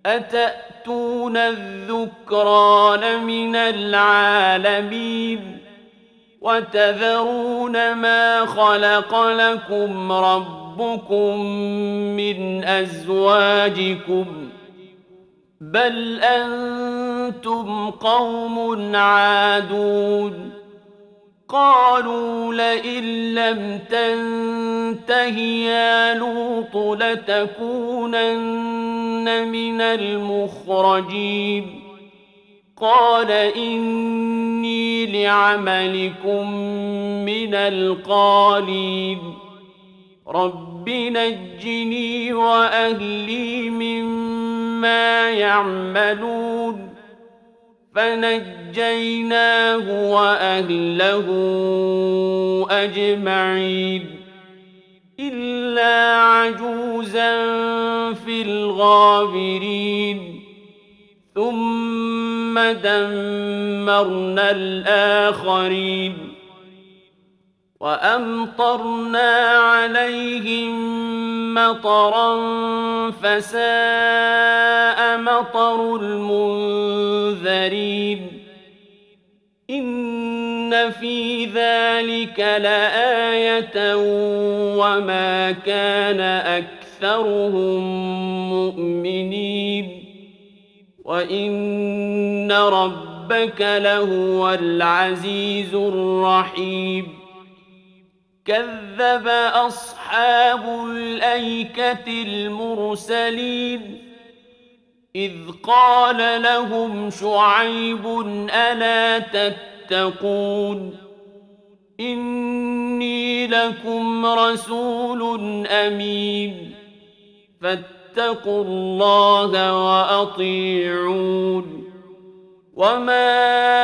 أتأتون الذكران من العالمين وتذرون ما خلق لكم ربكم من أزواجكم بل أنتم قوم عادون قالوا لئن لم تنته يا لوط لتكونن من المخرجين قال إني لعملكم من القالين رب نجني وأهلي مما يعملون فنجيناه وأهله أجمعين إلا عجوزا في الغابرين ثم دمرنا الآخرين وأمطرنا عليهم مطرا فساء مطر المنذرين إن في ذلك لآية وما كان أكثرهم مؤمنين وإن ربك لهو العزيز الرحيم كذب أصحاب الأيكة المرسلين إذ قال لهم شعيب ألا تتقون إني لكم رسول أمين فاتقوا الله وأطيعون وما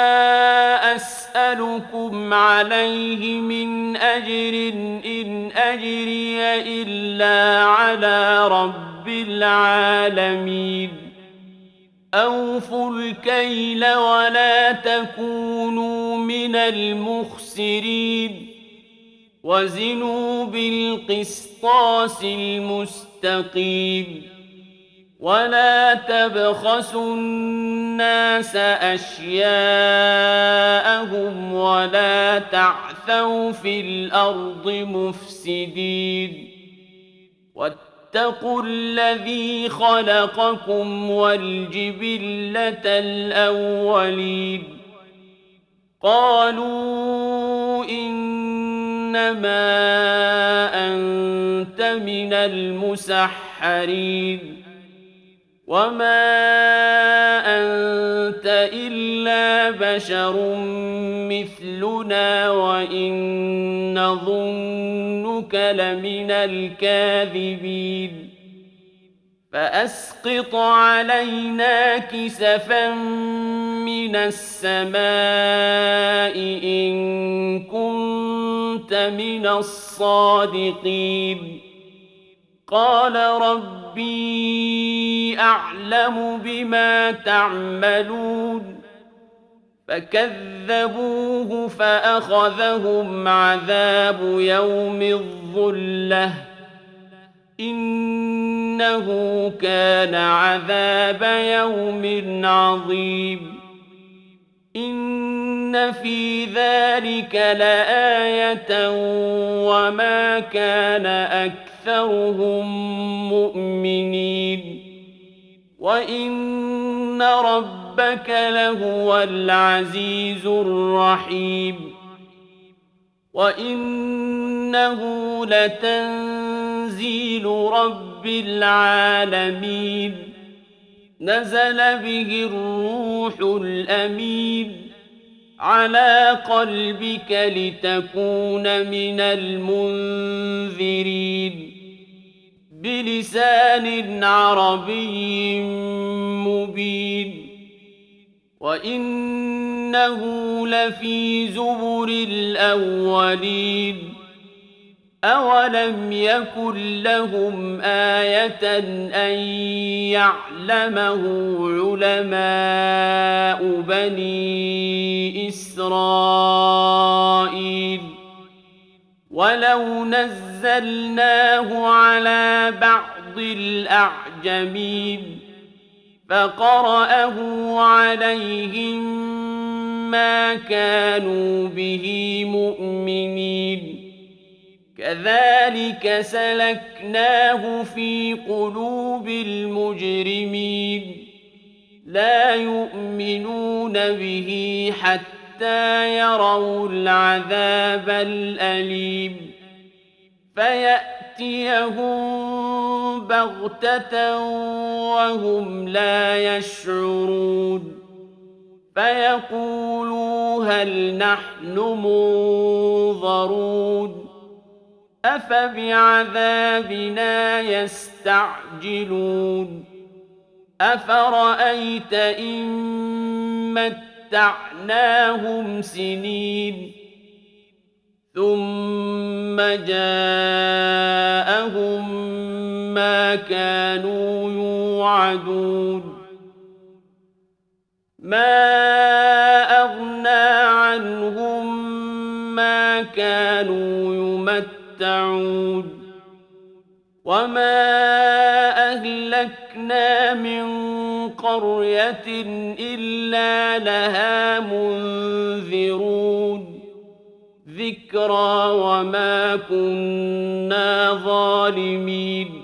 أسألكم عليه من أجر إن أجري إلا على رب العالمين أوفوا الكيل ولا تكونوا من المخسرين وزنوا بالقسطاس المستقيم ولا تبخسوا الناس أشياءهم ولا تعثوا في الأرض مفسدين واتقوا الذي خلقكم والجبلة الأولين قالوا إنما أنت من المسحرين وما أنت إلا بشر مثلنا وإن نظنك لمن الكاذبين فأسقط علينا كسفا من السماء إن كنت من الصادقين قال ربي أعلم بما تعملون فكذبوه فأخذهم عذاب يوم الظلة إنه كان عذاب يوم عظيم إن في ذلك لآية وما كان أكثرهم مؤمنين وإن ربك لهو العزيز الرحيم وإنه لتنزيل رب العالمين نزل به الروح الأمين على قلبك لتكون من المنذرين بلسان عربي مبين وإنه لفي زبر الأولين أولم يكن لهم آية أن يعلمه علماء بني إسرائيل ولو نزلناه على بعض الأعجمين فقرأه عليهم ما كانوا به مؤمنين كذلك سلكناه في قلوب المجرمين لا يؤمنون به حتى يروا العذاب الأليم فيأتيهم بغتة وهم لا يشعرون فيقولوا هل نحن منظرون أفبعذابنا يستعجلون أفرأيت إن متعناهم سنين ثم جاءهم ما كانوا يوعدون ما أغنى عنهم ما كانوا يمتعون وما أهلكنا من قرية إلا لها منذرون ذكرى وما كنا ظالمين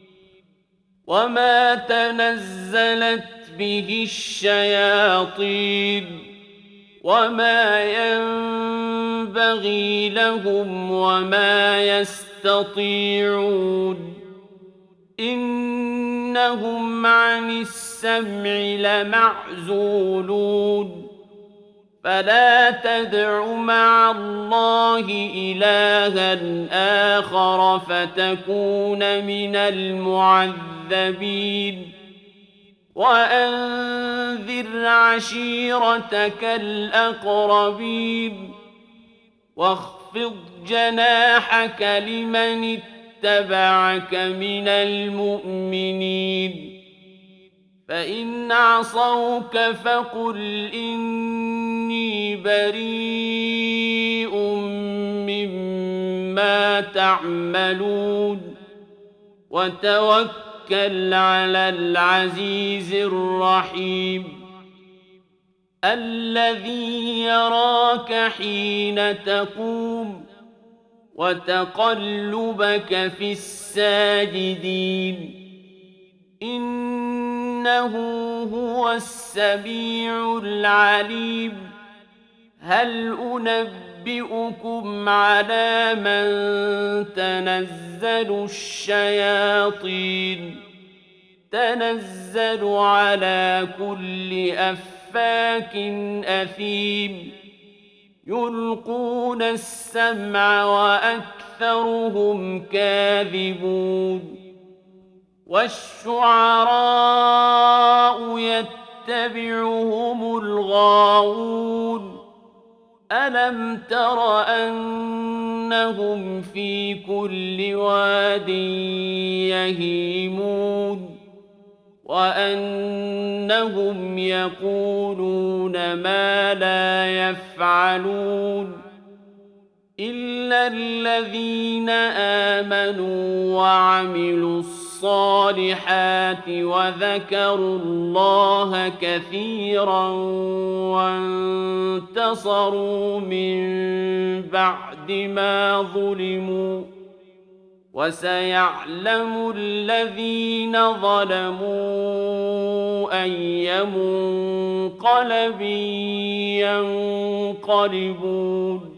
وما تنزلت به الشياطين وما ينبغي لهم وما يستطيعون إنهم عن السمع لمعزولون فلا تدع مع الله إلها آخر فتكون من المعذبين وأنذر عشيرتك الأقربين واخفض جناحك لمن اتبعك من المؤمنين فإن عصوك فقل إني بريء مما تعملون وتوكل على العزيز الرحيم الذي يراك حين تقوم وتقلبك في الساجدين إنه هو السميع العليم هل أنبئكم على من تنزل الشياطين تنزل على كل أفاك أثيم يلقون السمع وأكثرهم كاذبون والشعراء يتبعهم الغاوون ألم تر أنهم في كل واد يهيمون وأنهم يقولون ما لا يفعلون إلا الذين آمنوا وعملوا الصالحات وذكروا الله كثيرا وانتصروا من بعد ما ظلموا وسيعلم الذين ظلموا أي منقلب ينقلبون